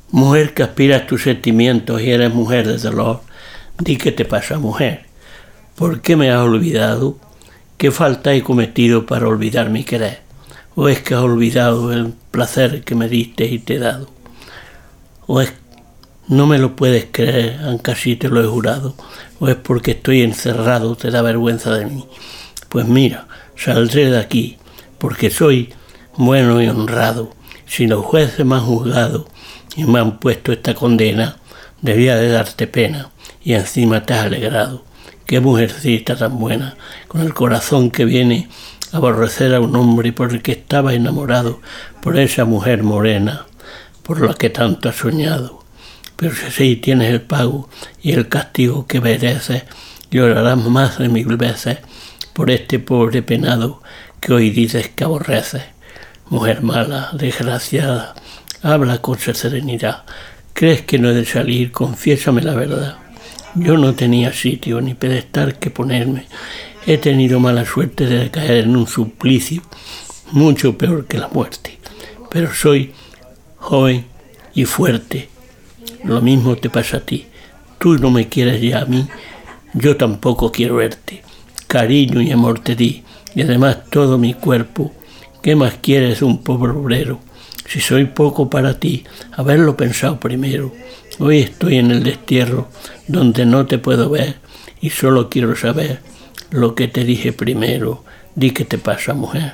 Mujer que aspiras tus sentimientos y eres mujer de dolor, di qué te pasa, mujer. ¿Por qué me has olvidado? ¿Qué falta he cometido para olvidar mi querer? ¿O es que has olvidado el placer que me diste y te he dado? ¿O es no me lo puedes creer, aunque así te lo he jurado? ¿O es porque estoy encerrado, te da vergüenza de mí? Pues mira, saldré de aquí, porque soy bueno y honrado. Si los jueces me han juzgado y me han puesto esta condena, debía de darte pena, y encima te has alegrado. Qué mujercita tan buena, con el corazón que viene a aborrecer a un hombre por el que estaba enamorado, por esa mujer morena, por la que tanto has soñado. Pero si así tienes el pago y el castigo que mereces, llorarás más de 1000 veces por este pobre penado que hoy dices que aborreces. Mujer mala, desgraciada, habla con serenidad. ¿Crees que no he de salir? Confiésame la verdad. Yo no tenía sitio ni pedestal que ponerme. He tenido mala suerte de caer en un suplicio mucho peor que la muerte. Pero soy joven y fuerte. Lo mismo te pasa a ti. Tú no me quieres ya a mí, yo tampoco quiero verte. Cariño y amor te di, y además todo mi cuerpo. ¿Qué más quieres un pobre obrero? Si soy poco para ti, haberlo pensado primero. Hoy estoy en el destierro, donde no te puedo ver, y solo quiero saber lo que te dije primero. Di qué te pasa, mujer.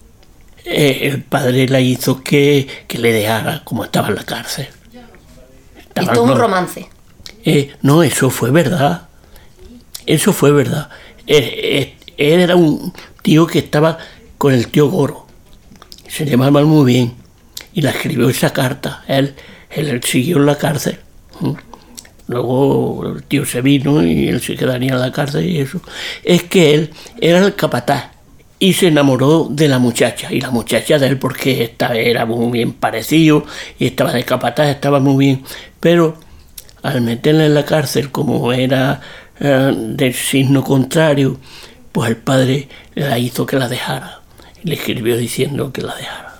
El padre la hizo que le dejara, como estaba en la cárcel. Esto es un romance. No, eso fue verdad. Eso fue verdad. Él era un tío que estaba con el tío Goro. Se llamaban muy bien. Y la escribió esa carta. Él siguió en la cárcel. Luego el tío se vino y él se quedaría en la cárcel y eso. Es que él era el capataz y se enamoró de la muchacha. Y la muchacha de él, porque era muy bien parecido y estaba de capataz, estaba muy bien. Pero al meterla en la cárcel, como era del signo contrario, pues el padre la hizo que la dejara. Le escribió diciendo que la dejara.